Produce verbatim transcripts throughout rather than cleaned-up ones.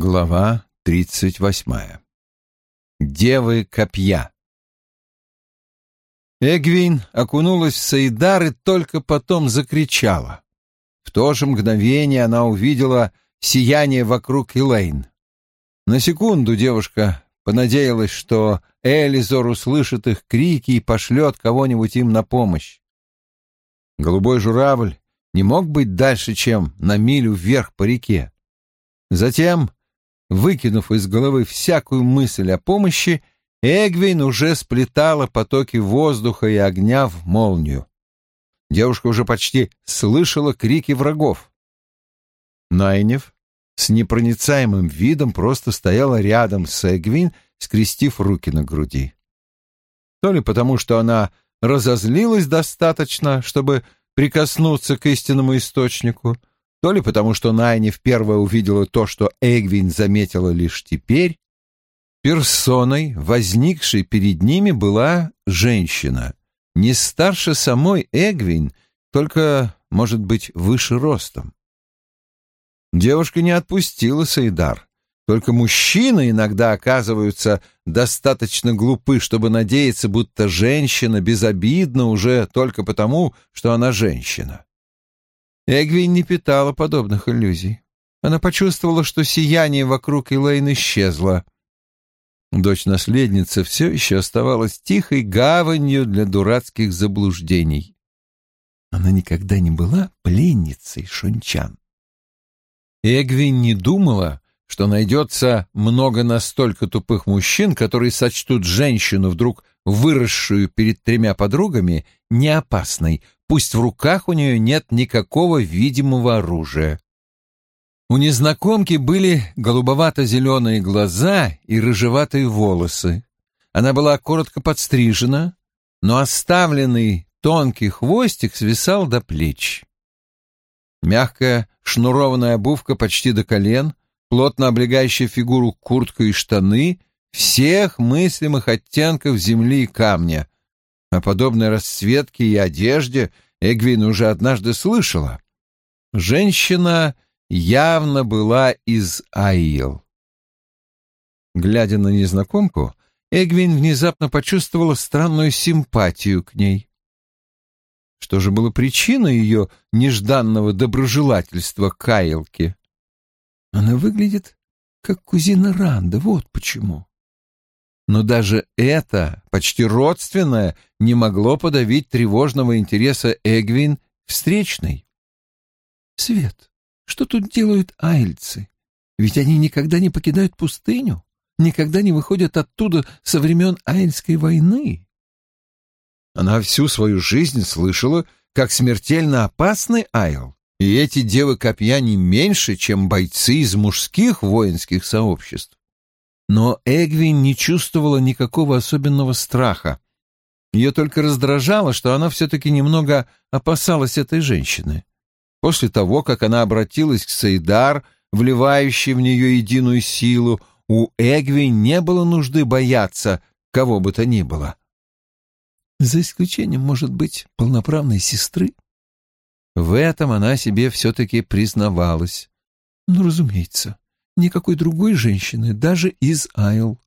Глава тридцать восьмая. Девы копья. Эгвин окунулась в Саидар и только потом закричала. В то же мгновение она увидела сияние вокруг Элейн. На секунду девушка понадеялась, что Элизор услышит их крики и пошлет кого-нибудь им на помощь. Голубой журавль не мог быть дальше, чем на милю вверх по реке. Затем, выкинув из головы всякую мысль о помощи, Эгвин уже сплетала потоки воздуха и огня в молнию. Девушка уже почти слышала крики врагов. Найниф с непроницаемым видом просто стояла рядом с Эгвин, скрестив руки на груди. То ли потому, что она разозлилась достаточно, чтобы прикоснуться к истинному источнику, то ли потому, что Найниф первая увидела то, что Эгвин заметила лишь теперь, персоной, возникшей перед ними, была женщина, не старше самой Эгвин, только, может быть, выше ростом. Девушка не отпустила Саидар. Только мужчины иногда оказываются достаточно глупы, чтобы надеяться, будто женщина безобидна уже только потому, что она женщина. Эгвин не питала подобных иллюзий. Она почувствовала, что сияние вокруг Элейн исчезло. Дочь-наследница все еще оставалась тихой гаванью для дурацких заблуждений. Она никогда не была пленницей шунчан. Эгвин не думала, что найдется много настолько тупых мужчин, которые сочтут женщину, вдруг выросшую перед тремя подругами, неопасной, пусть в руках у нее нет никакого видимого оружия. У незнакомки были голубовато-зеленые глаза и рыжеватые волосы. Она была коротко подстрижена, но оставленный тонкий хвостик свисал до плеч. Мягкая шнурованная обувка почти до колен, плотно облегающая фигуру куртка и штаны всех мыслимых оттенков земли и камня. О подобной расцветке и одежде Эгвин уже однажды слышала. Женщина явно была из Аил. Глядя на незнакомку, Эгвин внезапно почувствовала странную симпатию к ней. Что же было причиной ее нежданного доброжелательства к Аилке? Она выглядит как кузина Ранда, вот почему. Но даже это, почти родственное, не могло подавить тревожного интереса Эгвин к встречной. Свет, что тут делают аильцы? Ведь они никогда не покидают пустыню, никогда не выходят оттуда со времен Аильской войны. Она всю свою жизнь слышала, как смертельно опасны Аил, и эти девы копья не меньше, чем бойцы из мужских воинских сообществ. Но Эгвин не чувствовала никакого особенного страха. Ее только раздражало, что она все-таки немного опасалась этой женщины. После того, как она обратилась к Саидар, вливающей в нее единую силу, у Эгвин не было нужды бояться кого бы то ни было. За исключением, может быть, полноправной сестры. В этом она себе все-таки признавалась. Ну, разумеется, никакой другой женщины, даже из Аил.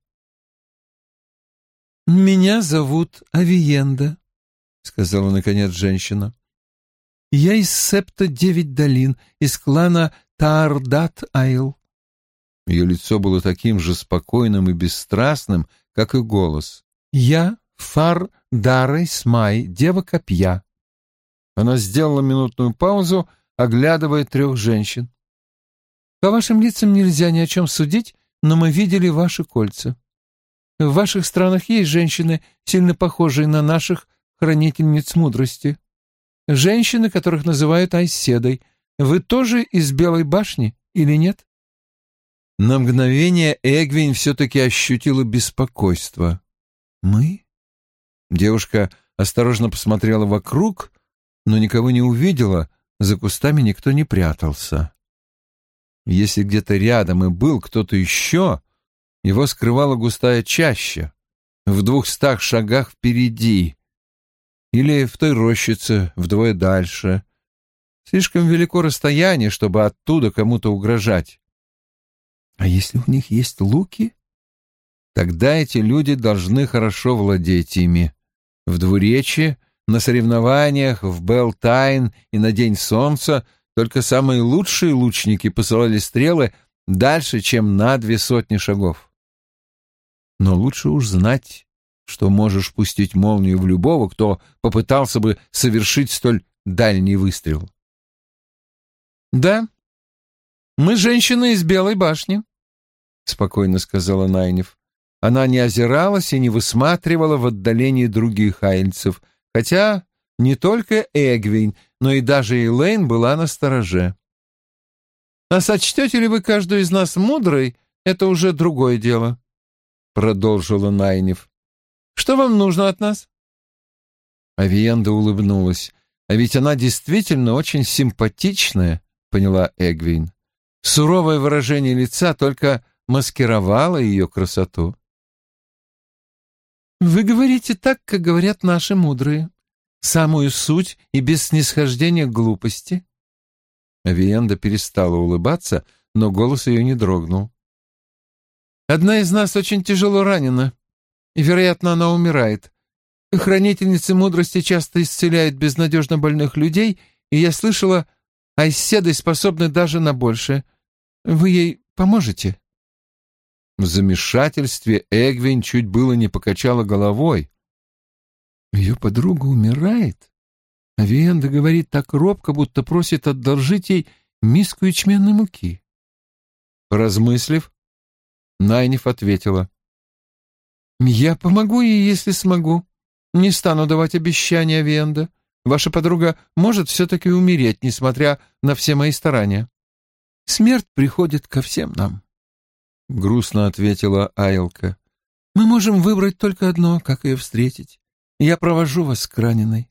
«Меня зовут Авиенда», — сказала, наконец, женщина. «Я из септа Девять Долин, из клана Таардат Аил». Ее лицо было таким же спокойным и бесстрастным, как и голос. «Я Фар Дарой Смай, дева копья». Она сделала минутную паузу, оглядывая трех женщин. «По вашим лицам нельзя ни о чем судить, но мы видели ваши кольца. В ваших странах есть женщины, сильно похожие на наших хранительниц мудрости. Женщины, которых называют Айседой. Вы тоже из Белой башни или нет?» На мгновение Эгвин все-таки ощутила беспокойство. «Мы?» Девушка осторожно посмотрела вокруг, но никого не увидела, за кустами никто не прятался. Если где-то рядом и был кто-то еще, его скрывала густая чаща, в двухстах шагах впереди, или в той рощице вдвое дальше. Слишком велико расстояние, чтобы оттуда кому-то угрожать. А если у них есть луки? Тогда эти люди должны хорошо владеть ими. В двуречье, на соревнованиях, в Белтайн и на День Солнца только самые лучшие лучники посылали стрелы дальше, чем на две сотни шагов. Но лучше уж знать, что можешь пустить молнию в любого, кто попытался бы совершить столь дальний выстрел. «Да, мы женщины из Белой башни», — спокойно сказала Найниф. Она не озиралась и не высматривала в отдалении других айльцев, хотя не только Эгвин, но и даже Элейн была настороже. «А сочтете ли вы каждую из нас мудрой, это уже другое дело», — продолжила Найниф. «Что вам нужно от нас?» Авиенда улыбнулась. «А ведь она действительно очень симпатичная», — поняла Эгвин. Суровое выражение лица только маскировало ее красоту. «Вы говорите так, как говорят наши мудрые. Самую суть и без снисхождения к глупости». Авиенда перестала улыбаться, но голос ее не дрогнул. «Одна из нас очень тяжело ранена, и, вероятно, она умирает. Хранительницы мудрости часто исцеляют безнадежно больных людей, и я слышала, айседы способны даже на большее. Вы ей поможете?» В замешательстве Эгвин чуть было не покачала головой. Ее подруга умирает? Авиенда говорит так робко, будто просит одолжить ей миску ячменной муки. Поразмыслив, Найниф ответила: «Я помогу ей, если смогу. Не стану давать обещания, Авиенда. Ваша подруга может все-таки умереть, несмотря на все мои старания. Смерть приходит ко всем нам», — грустно ответила Айлка. «Мы можем выбрать только одно, как ее встретить. Я провожу вас к раненой».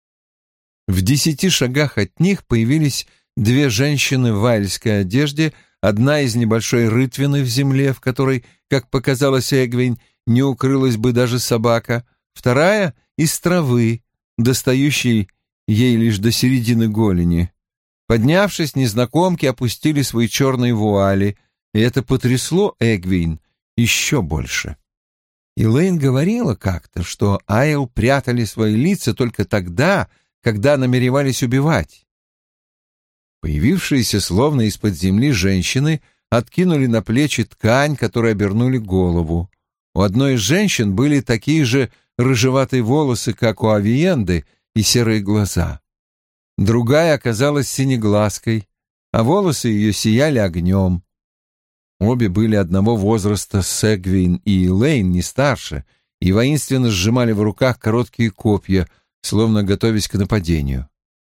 В десяти шагах от них появились две женщины в айльской одежде, одна из небольшой рытвины в земле, в которой, как показалось Эгвин, не укрылась бы даже собака, вторая — из травы, достающей ей лишь до середины голени. Поднявшись, незнакомки опустили свои черные вуали, и это потрясло Эгвин еще больше. Элейн говорила как-то, что Айл прятали свои лица только тогда, когда намеревались убивать. Появившиеся словно из-под земли женщины откинули на плечи ткань, которой обернули голову. У одной из женщин были такие же рыжеватые волосы, как у Авиенды, и серые глаза. Другая оказалась синеглазкой, а волосы ее сияли огнем. Обе были одного возраста с Эгвин и Элейн, не старше, и воинственно сжимали в руках короткие копья, словно готовясь к нападению.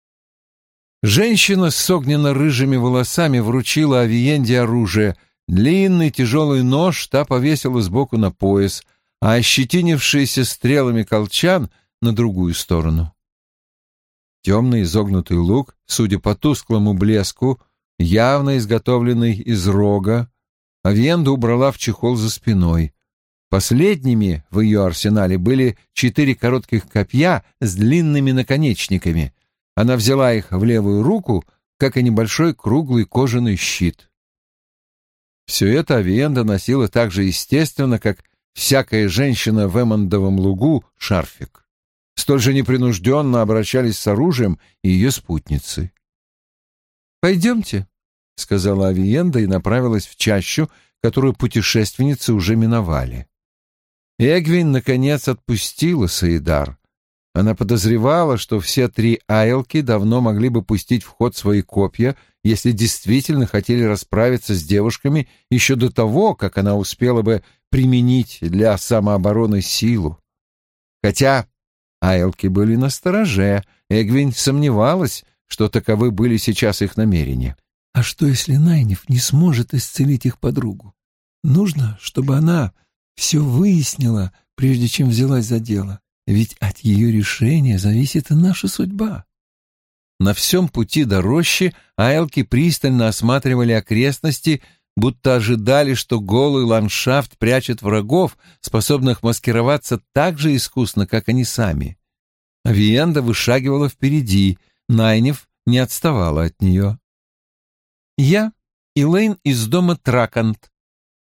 Женщина с огненно-рыжими волосами вручила Авиенде оружие. Длинный тяжелый нож та повесила сбоку на пояс, а ощетинившийся стрелами колчан — на другую сторону. Темный изогнутый лук, судя по тусклому блеску, явно изготовленный из рога, Авиенда убрала в чехол за спиной. Последними в ее арсенале были четыре коротких копья с длинными наконечниками. Она взяла их в левую руку, как и небольшой круглый кожаный щит. Все это Авиенда носила так же естественно, как всякая женщина в Эммондовом лугу шарфик. Столь же непринужденно обращались с оружием и ее спутницы. «Пойдемте», — сказала Авиенда и направилась в чащу, которую путешественницы уже миновали. Эгвин, наконец, отпустила Саидар. Она подозревала, что все три айлки давно могли бы пустить в ход свои копья, если действительно хотели расправиться с девушками еще до того, как она успела бы применить для самообороны силу. Хотя айлки были настороже, Эгвин сомневалась, что таковы были сейчас их намерения. «А что, если Найниф не сможет исцелить их подругу? Нужно, чтобы она все выяснила, прежде чем взялась за дело. Ведь от ее решения зависит и наша судьба». На всем пути до рощи айлки пристально осматривали окрестности, будто ожидали, что голый ландшафт прячет врагов, способных маскироваться так же искусно, как они сами. Авиенда вышагивала впереди, Найниф не отставала от нее. «Я Элейн из дома Тракант»,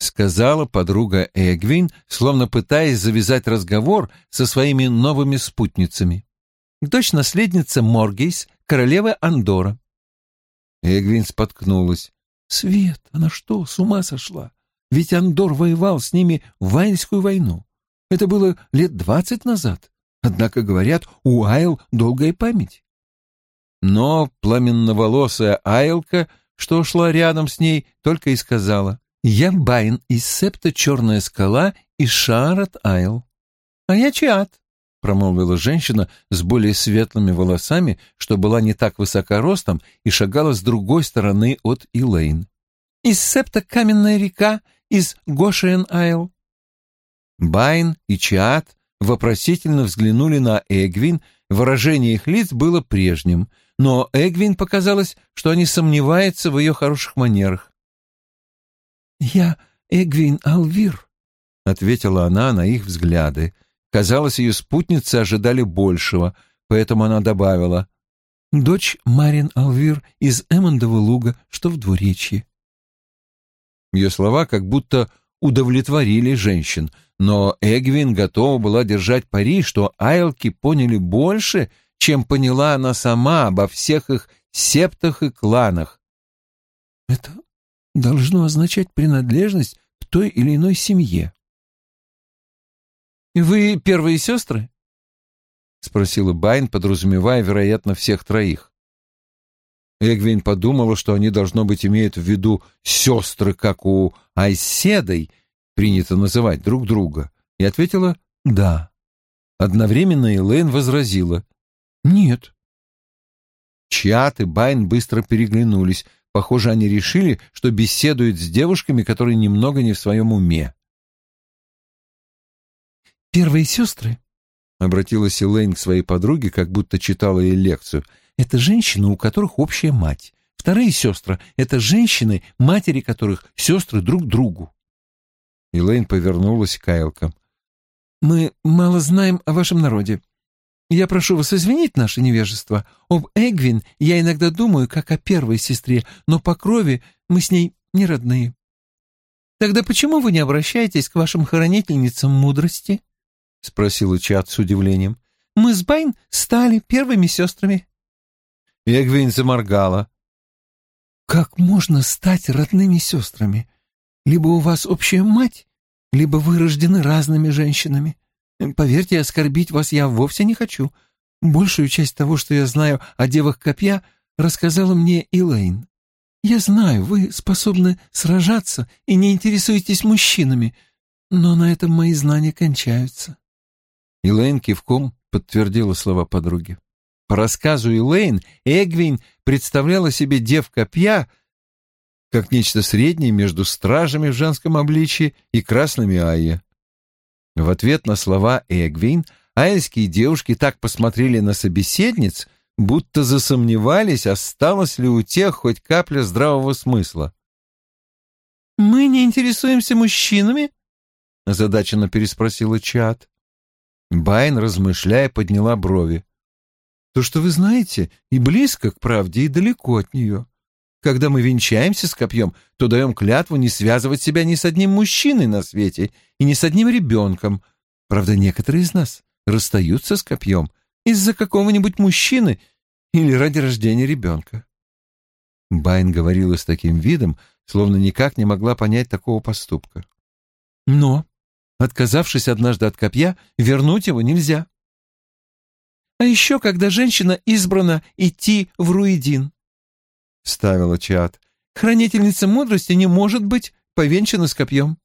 сказала подруга Эгвин, словно пытаясь завязать разговор со своими новыми спутницами. «Дочь наследницы Моргейс, королевы Андора». Эгвин споткнулась. «Свет, она что, с ума сошла? Ведь Андор воевал с ними в Вайнскую войну. Это было лет двадцать назад. Однако, говорят, у Айл долгая память». Но пламенноволосая Айлка, что шла рядом с ней, только и сказала: «Я Байн из септа Черная скала из Шаарат Айл». «А я Чиат», — промолвила женщина с более светлыми волосами, что была не так высока ростом и шагала с другой стороны от Илэйн. «Из септа Каменная река из Гошиен Айл». Байн и Чиат вопросительно взглянули на Эгвин, выражение их лиц было прежним, но Эгвин показалось, что они сомневаются в ее хороших манерах. «Я Эгвин Алвир», — ответила она на их взгляды. Казалось, ее спутницы ожидали большего, поэтому она добавила: «Дочь Марин Алвир из Эммондова луга, что в двуречье». Ее слова как будто удовлетворили женщин, но Эгвин готова была держать пари, что айлки поняли больше, чем поняла она сама обо всех их септах и кланах. «Это должно означать принадлежность к той или иной семье». «Вы первые сестры?» — спросила Байн, подразумевая, вероятно, всех троих. Эгвин подумала, что они, должно быть, имеют в виду сестры, как у Айседой принято называть друг друга, и ответила «да». Одновременно Элейн возразила «нет». Чиат и Байн быстро переглянулись. Похоже, они решили, что беседуют с девушками, которые немного не в своем уме. «Первые сестры», — обратилась Элейн к своей подруге, как будто читала ей лекцию, — «это женщины, у которых общая мать. Вторые сестры — это женщины, матери которых сестры друг другу». Элейн повернулась к айлкам. «Мы мало знаем о вашем народе. Я прошу вас извинить наше невежество. Об Эгвин я иногда думаю, как о первой сестре, но по крови мы с ней не родные». «Тогда почему вы не обращаетесь к вашим хранительницам мудрости?» — спросила Чиат с удивлением. «Мы с Байн стали первыми сестрами». Эгвин заморгала. «Как можно стать родными сестрами? Либо у вас общая мать, либо вы рождены разными женщинами. Поверьте, оскорбить вас я вовсе не хочу. Большую часть того, что я знаю о девах копья, рассказала мне Элейн. Я знаю, вы способны сражаться и не интересуетесь мужчинами, но на этом мои знания кончаются». Элейн кивком подтвердила слова подруги. По рассказу Элейн, Эгвин представляла себе дев копья как нечто среднее между стражами в женском обличье и красными айе. В ответ на слова Эгвин айльские девушки так посмотрели на собеседниц, будто засомневались, осталось ли у тех хоть капля здравого смысла. «Мы не интересуемся мужчинами?» — озадаченно переспросила Чиат. Байн, размышляя, подняла брови. «То, что вы знаете, и близко к правде, и далеко от нее. Когда мы венчаемся с копьем, то даем клятву не связывать себя ни с одним мужчиной на свете и ни с одним ребенком. Правда, некоторые из нас расстаются с копьем из-за какого-нибудь мужчины или ради рождения ребенка». Байн говорила с таким видом, словно никак не могла понять такого поступка. «Но, отказавшись однажды от копья, вернуть его нельзя. А еще, когда женщина избрана идти в Руидин», — вставила Чиат, — «хранительница мудрости не может быть повенчана с копьем».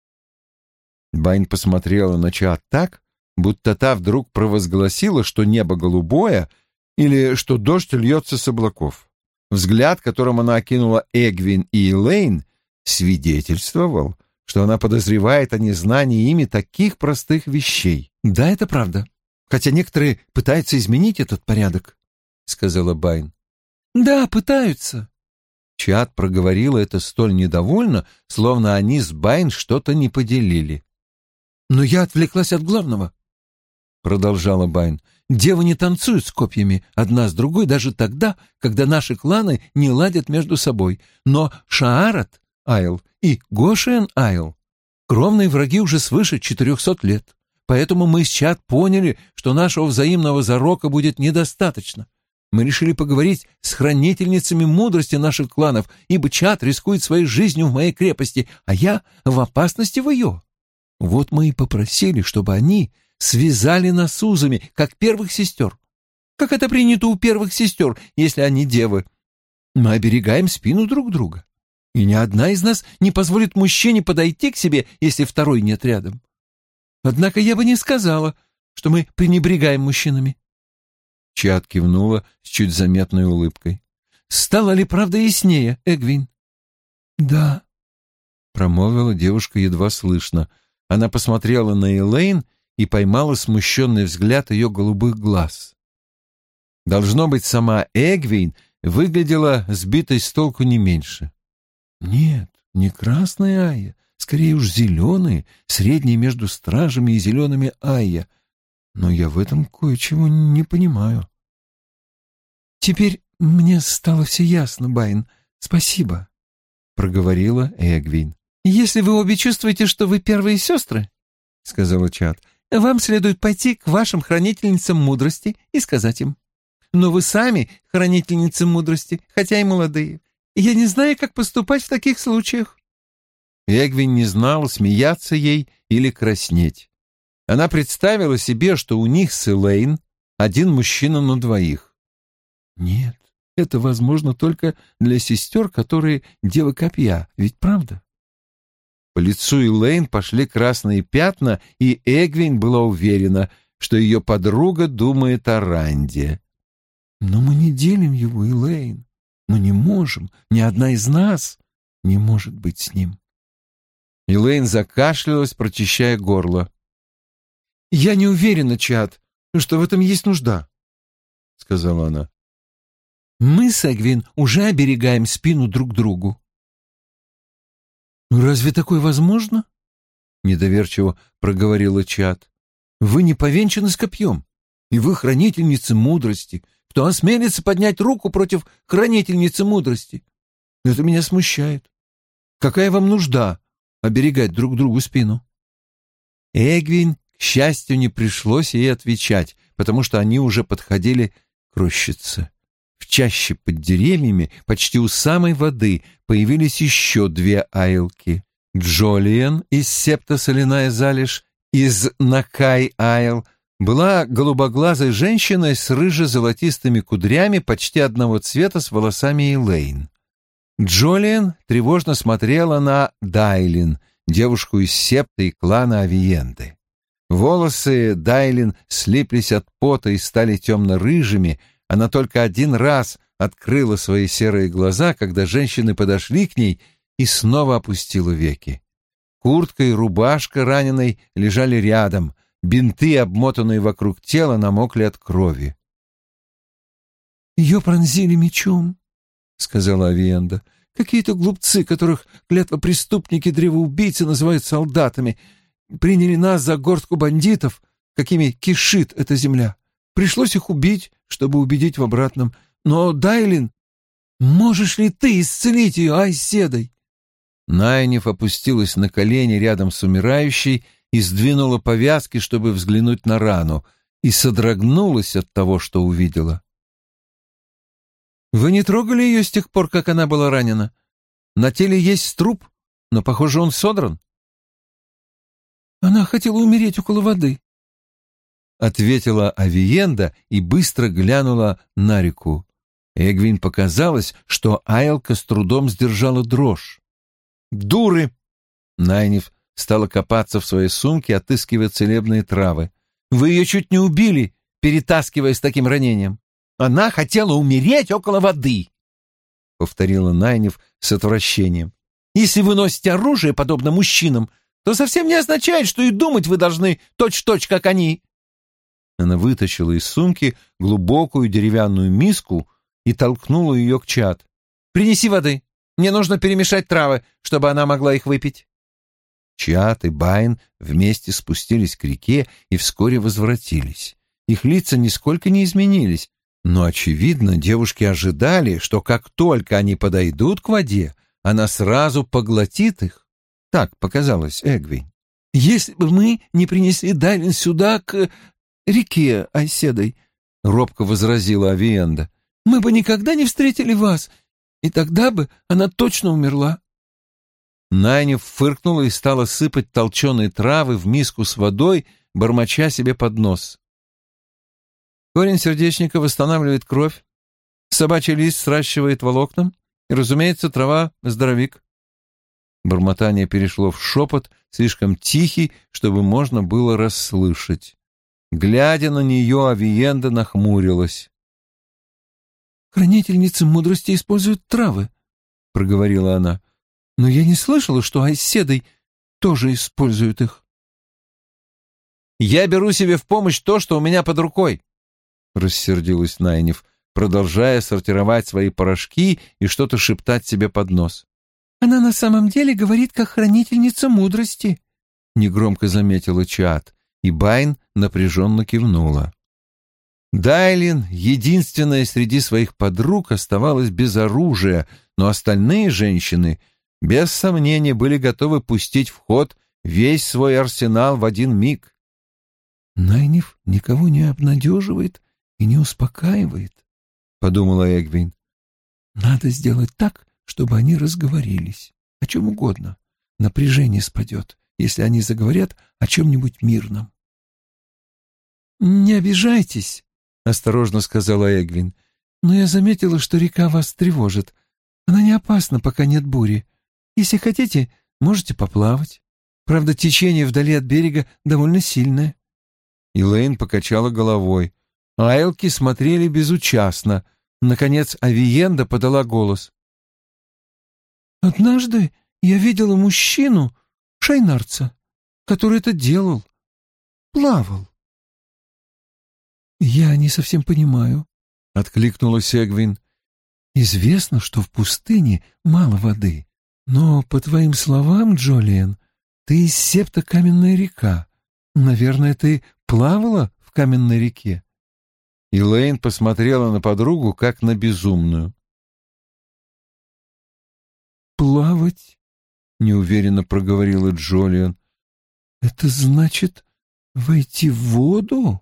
Байн посмотрела на Чиат так, будто та вдруг провозгласила, что небо голубое или что дождь льется с облаков. Взгляд, которым она окинула Эгвин и Элейн, свидетельствовал, что она подозревает о незнании ими таких простых вещей. «Да, это правда. Хотя некоторые пытаются изменить этот порядок», — сказала Байн. «Да, пытаются». Чиат проговорила это столь недовольно, словно они с Байн что-то не поделили. «Но я отвлеклась от главного», — продолжала Байн. «Девы не танцуют с копьями одна с другой даже тогда, когда наши кланы не ладят между собой. Но Шаарат Айл и Гошиен Айл — кровные враги уже свыше четырехсот лет. Поэтому мы с Чад поняли, что нашего взаимного зарока будет недостаточно. Мы решили поговорить с хранительницами мудрости наших кланов, ибо Чад рискует своей жизнью в моей крепости, а я в опасности в ее. Вот мы и попросили, чтобы они связали нас узами, как первых сестер. Как это принято у первых сестер, если они девы. Мы оберегаем спину друг друга. И ни одна из нас не позволит мужчине подойти к себе, если второй нет рядом. Однако я бы не сказала, что мы пренебрегаем мужчинами. Чад кивнула с чуть заметной улыбкой. «Стало ли правда яснее, Эгвин?» «Да», — промолвила девушка едва слышно. Она посмотрела на Элейн и поймала смущенный взгляд ее голубых глаз. Должно быть, сама Эгвин выглядела сбитой с толку не меньше. «Нет, не красные Айя, скорее уж зеленые, средние между стражами и зелеными Айя. Но я в этом кое-чего не понимаю». «Теперь мне стало все ясно, Байн. Спасибо», — проговорила Эгвин. «Если вы обе чувствуете, что вы первые сестры, — сказала Чад, — вам следует пойти к вашим хранительницам мудрости и сказать им. Но вы сами хранительницы мудрости, хотя и молодые. Я не знаю, как поступать в таких случаях». Эгвин не знала, смеяться ей или краснеть. Она представила себе, что у них с Элейн один мужчина на двоих. Нет, это возможно только для сестер, которые девы копья, ведь правда? По лицу Элейн пошли красные пятна, и Эгвин была уверена, что ее подруга думает о Ранде. «Но мы не делим его, Элейн. Мы не можем, ни одна из нас не может быть с ним». Элейн закашлялась, прочищая горло. «Я не уверена, Чад, что в этом есть нужда», — сказала она. «Мы с Эгвин уже оберегаем спину друг другу». «Разве такое возможно?» — недоверчиво проговорила Чад. «Вы не повенчаны с копьем, и вы хранительницы мудрости. Кто осмелится поднять руку против хранительницы мудрости? Это меня смущает. Какая вам нужда оберегать друг другу спину?» Эгвин, к счастью, не пришлось ей отвечать, потому что они уже подходили к рощице. В чаще под деревьями, почти у самой воды, появились еще две айлки. Джолиен из септа Соляная Залежь, из Накай Айл, была голубоглазой женщиной с рыже-золотистыми кудрями почти одного цвета с волосами Элейн. Джолиен тревожно смотрела на Дайлин, девушку из септа и клана Авиенды. Волосы Дайлин слиплись от пота и стали темно-рыжими. Она только один раз открыла свои серые глаза, когда женщины подошли к ней, и снова опустила веки. Куртка и рубашка раненой лежали рядом, бинты, обмотанные вокруг тела, намокли от крови. «Ее пронзили мечом», — сказала Авиенда. «Какие-то глупцы, которых клятвопреступники-древоубийцы называют солдатами, приняли нас за горстку бандитов, какими кишит эта земля. Пришлось их убить, чтобы убедить в обратном. Но, Дайлин, можешь ли ты исцелить ее Айседой?» Найниф опустилась на колени рядом с умирающей и сдвинула повязки, чтобы взглянуть на рану, и содрогнулась от того, что увидела. «Вы не трогали ее с тех пор, как она была ранена? На теле есть труп, но, похоже, он содран». «Она хотела умереть около воды», — ответила Авиенда и быстро глянула на реку. Эгвин показалось, что Айлка с трудом сдержала дрожь. «Дуры!» — Найниф стала копаться в своей сумке, отыскивая целебные травы. «Вы ее чуть не убили, перетаскивая с таким ранением. Она хотела умереть около воды!» — повторила Найниф с отвращением. «Если вы носите оружие, подобно мужчинам, то совсем не означает, что и думать вы должны точь-в-точь, как они». Она вытащила из сумки глубокую деревянную миску и толкнула ее к Чад. «Принеси воды. Мне нужно перемешать травы, чтобы она могла их выпить». Чад и Байн вместе спустились к реке и вскоре возвратились. Их лица нисколько не изменились, но, очевидно, девушки ожидали, что как только они подойдут к воде, она сразу поглотит их. Так показалось Эгвин. «Если бы мы не принесли Дайлин сюда, к реке Айседой», — робко возразила Авиенда, — «мы бы никогда не встретили вас, и тогда бы она точно умерла». Найниф фыркнула и стала сыпать толченые травы в миску с водой, бормоча себе под нос. Корень сердечника восстанавливает кровь, собачий лист сращивает волокна, и, разумеется, трава — здоровик. Бормотание перешло в шепот, слишком тихий, чтобы можно было расслышать. Глядя на нее, Авиенда нахмурилась. «Хранительницы мудрости используют травы», — проговорила она. «Но я не слышала, что Айседой тоже используют их». «Я беру себе в помощь то, что у меня под рукой», — рассердилась Найниф, продолжая сортировать свои порошки и что-то шептать себе под нос. «Она на самом деле говорит, как хранительница мудрости», — негромко заметила Чиат, и Байн напряженно кивнула. Дайлин, единственная среди своих подруг, оставалась без оружия, но остальные женщины, без сомнения, были готовы пустить в ход весь свой арсенал в один миг. «Найниф никого не обнадеживает и не успокаивает», — подумала Эгвин. «Надо сделать так, чтобы они разговорились. О чем угодно. Напряжение спадет, если они заговорят о чем-нибудь мирном». «Не обижайтесь», — осторожно сказала Эгвин, «но я заметила, что река вас тревожит. Она не опасна, пока нет бури. Если хотите, можете поплавать. Правда, течение вдали от берега довольно сильное». Элейн покачала головой. Айлки смотрели безучастно. Наконец Авиенда подала голос. «Однажды я видела мужчину, шайнарца, который это делал. Плавал». «Я не совсем понимаю», — откликнулась Эгвин. «Известно, что в пустыне мало воды, но, по твоим словам, Джолиен, ты из септа Каменная река. Наверное, ты плавала в Каменной реке?» Элейн посмотрела на подругу, как на безумную. «Плавать?» — неуверенно проговорила Джолиан. «Это значит войти в воду?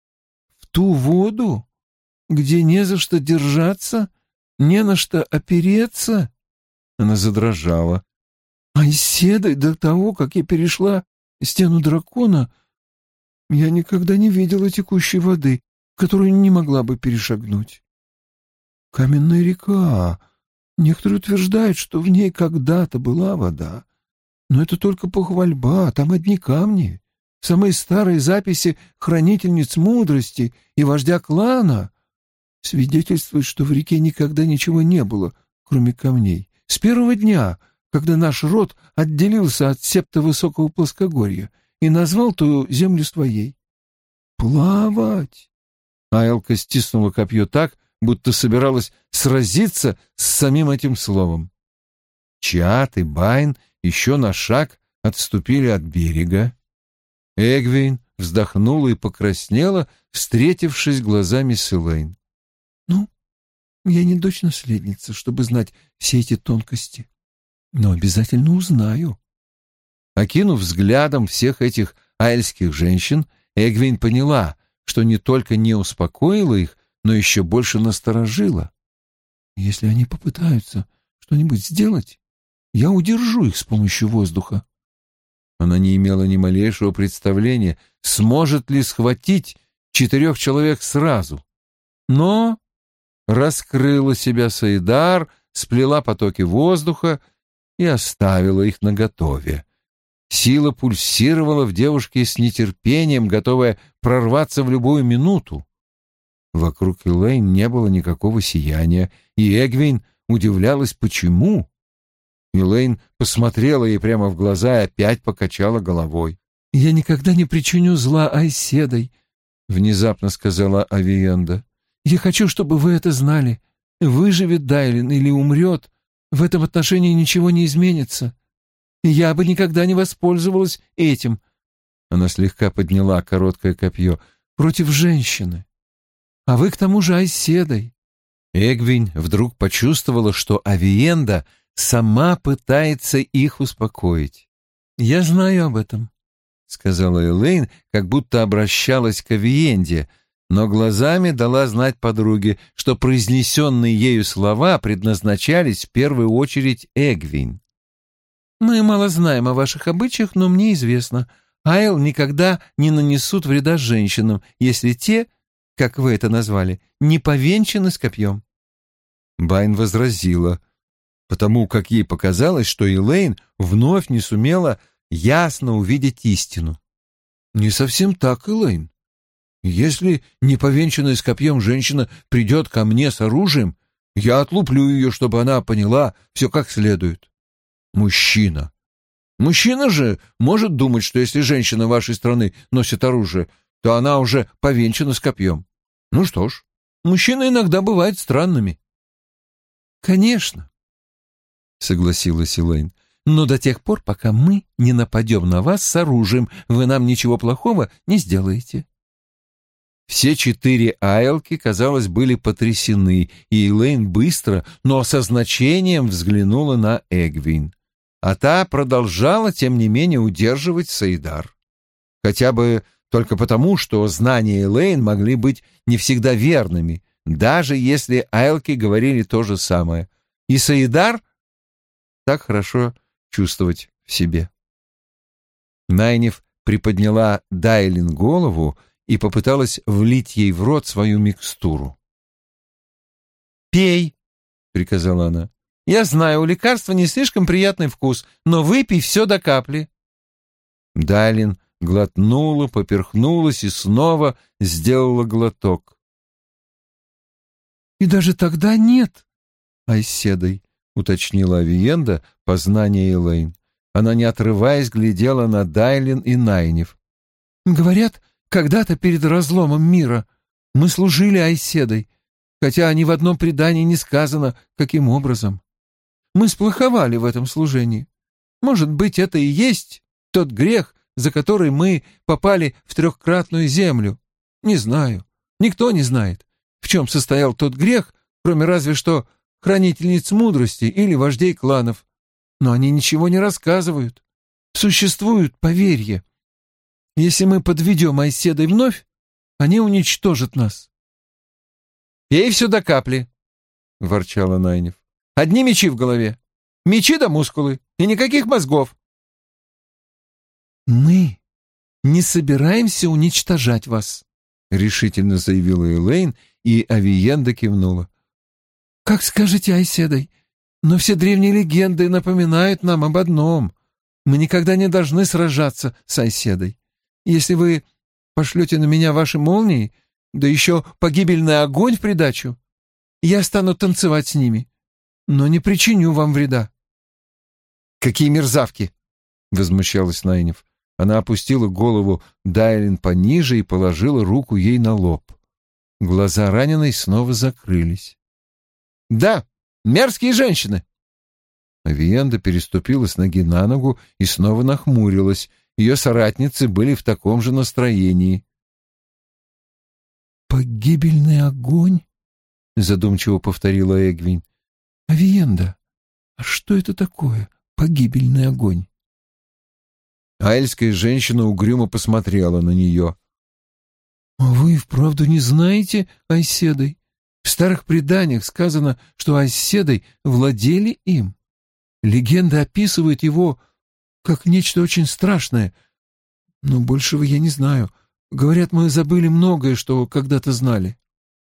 В ту воду, где не за что держаться, не на что опереться?» Она задрожала. «Айседой до того, как я перешла стену дракона, я никогда не видела текущей воды, которую не могла бы перешагнуть. Каменная река. Некоторые утверждают, что в ней когда-то была вода. Но это только похвальба, там одни камни. Самые старые записи хранительниц мудрости и вождя клана свидетельствуют, что в реке никогда ничего не было, кроме камней. С первого дня, когда наш род отделился от септа Высокого Плоскогорья и назвал ту землю своей. Плавать!» Айлка стиснула копье так, будто собиралась сразиться с самим этим словом. Чиат и Байн еще на шаг отступили от берега. Эгвин вздохнула и покраснела, встретившись глазами с Элейн. «Ну, я не дочь-наследница, чтобы знать все эти тонкости, но обязательно узнаю». Окинув взглядом всех этих айльских женщин, Эгвин поняла, что не только не успокоила их, но еще больше насторожила. «Если они попытаются что-нибудь сделать, я удержу их с помощью воздуха». Она не имела ни малейшего представления, сможет ли схватить четырех человек сразу. Но раскрыла себя Саидар, сплела потоки воздуха и оставила их наготове. Сила пульсировала в девушке с нетерпением, готовая прорваться в любую минуту. Вокруг Элейн не было никакого сияния, и Эгвин удивлялась, почему. Элейн посмотрела ей прямо в глаза и опять покачала головой. «Я никогда не причиню зла Айседой», — внезапно сказала Авиенда. «Я хочу, чтобы вы это знали. Выживет Дайлин или умрет, в этом отношении ничего не изменится. Я бы никогда не воспользовалась этим». Она слегка подняла короткое копье. «Против женщины. А вы к тому же Айседой». Эгвин вдруг почувствовала, что Авиенда сама пытается их успокоить. «Я знаю об этом», — сказала Элейн, как будто обращалась к Авиенде, но глазами дала знать подруге, что произнесенные ею слова предназначались в первую очередь Эгвин. «Мы мало знаем о ваших обычаях, но мне известно, Айл никогда не нанесут вреда женщинам, если те, как вы это назвали, не повенчаны с копьем». Байн возразила, потому как ей показалось, что Элейн вновь не сумела ясно увидеть истину. «Не совсем так, Элейн. Если неповенчанная с копьем женщина придет ко мне с оружием, я отлуплю ее, чтобы она поняла все как следует. Мужчина. Мужчина же может думать, что если женщина вашей страны носит оружие, то она уже повенчана с копьем. Ну что ж, мужчины иногда бывают странными». «Конечно», — согласилась Элейн, «но до тех пор, пока мы не нападем на вас с оружием, вы нам ничего плохого не сделаете». Все четыре айлки, казалось, были потрясены, и Элейн быстро, но со значением взглянула на Эгвин. А та продолжала, тем не менее, удерживать Саидар. Хотя бы только потому, что знания Элейн могли быть не всегда верными, даже если айлки говорили то же самое. И Саидар так хорошо чувствовать в себе. Найниф приподняла Дайлин голову и попыталась влить ей в рот свою микстуру. «Пей», — приказала она. «Я знаю, у лекарства не слишком приятный вкус, но выпей все до капли». Дайлин глотнула, поперхнулась и снова сделала глоток. «И даже тогда нет айседой», — уточнила Авиенда познание Элейн. Она, не отрываясь, глядела на Дайлин и Найниф. «Говорят, когда-то перед разломом мира мы служили айседой, хотя ни в одном предании не сказано, каким образом. Мы сплоховали в этом служении. Может быть, это и есть тот грех, за который мы попали в трехкратную землю. Не знаю, никто не знает, в чем состоял тот грех, кроме разве что хранительниц мудрости или вождей кланов. Но они ничего не рассказывают. Существуют поверья. Если мы подведем айседой вновь, они уничтожат нас». «Пей все до капли», — ворчала Найниф. «Одни мечи в голове. Мечи да мускулы. И никаких мозгов». «Мы не собираемся уничтожать вас», — решительно заявила Элейн, и Авиенда кивнула. «Как скажете, айседой, но все древние легенды напоминают нам об одном. Мы никогда не должны сражаться с айседой. Если вы пошлете на меня ваши молнии, да еще погибельный огонь в придачу, я стану танцевать с ними, но не причиню вам вреда». «Какие мерзавки!» — возмущалась Найниф. Она опустила голову Дайлин пониже и положила руку ей на лоб. Глаза раненой снова закрылись. «Да, мерзкие женщины!» Авиенда переступила с ноги на ногу и снова нахмурилась. Ее соратницы были в таком же настроении. «Погибельный огонь?» — задумчиво повторила Эгвин. «Авиенда, а что это такое, погибельный огонь?» Айльская женщина угрюмо посмотрела на нее. «А вы вправду не знаете айседой? В старых преданиях сказано, что айседой владели им. Легенда описывает его как нечто очень страшное. Но большего я не знаю. Говорят, мы забыли многое, что когда-то знали».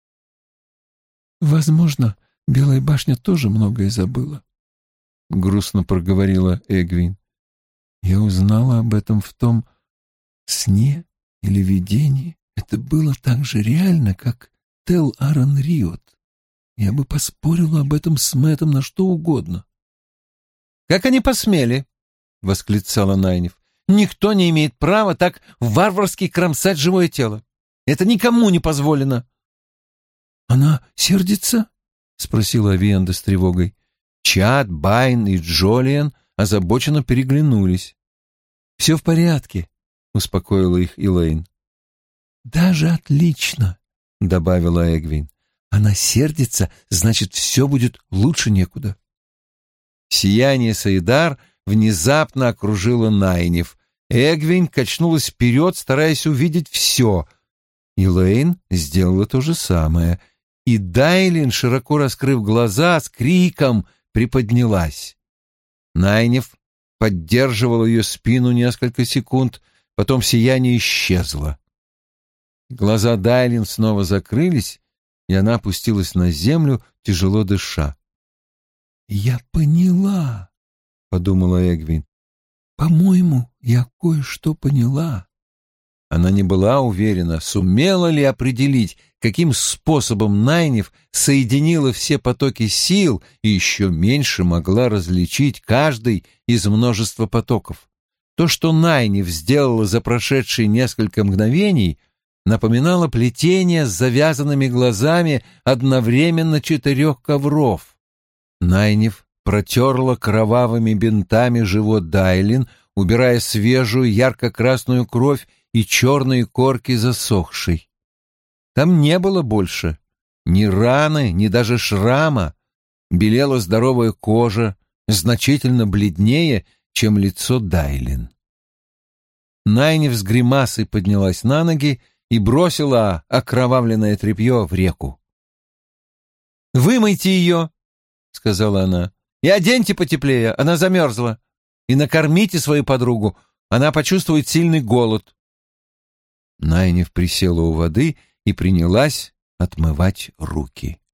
«Возможно, Белая башня тоже многое забыла», — грустно проговорила Эгвин. «Я узнала об этом в том сне или видении. Это было так же реально, как Тел Аран Риот. Я бы поспорила об этом с Мэттом на что угодно». «Как они посмели?» — восклицала Найниф. «Никто не имеет права так варварски кромсать живое тело. Это никому не позволено». «Она сердится?» — спросила Авиенда с тревогой. Чад, Байн и Джолиан озабоченно переглянулись. «Все в порядке», — успокоила их Элейн. «Даже отлично», — добавила Эгвин. «Она сердится, значит, все будет лучше некуда». Сияние Саидар внезапно окружило Найниф. Эгвин качнулась вперед, стараясь увидеть все. Элейн сделала то же самое. И Дайлин, широко раскрыв глаза, с криком приподнялась. Найниф поддерживал ее спину несколько секунд, потом сияние исчезло. Глаза Дайлин снова закрылись, и она опустилась на землю, тяжело дыша. «Я поняла», — подумала Эгвин. «По-моему, я кое-что поняла». Она не была уверена, сумела ли определить, каким способом Найниф соединила все потоки сил и еще меньше могла различить каждый из множества потоков. То, что Найниф сделала за прошедшие несколько мгновений, напоминало плетение с завязанными глазами одновременно четырех ковров. Найниф протерла кровавыми бинтами живот Дайлин, убирая свежую ярко-красную кровь и черные корки засохшей. Там не было больше ни раны, ни даже шрама. Белела здоровая кожа, значительно бледнее, чем лицо Дайлин. Найниф с гримасой поднялась на ноги и бросила окровавленное тряпье в реку. «Вымойте ее», — сказала она, — «и оденьте потеплее, она замерзла, и накормите свою подругу, она почувствует сильный голод». Найниф присела у воды и принялась отмывать руки.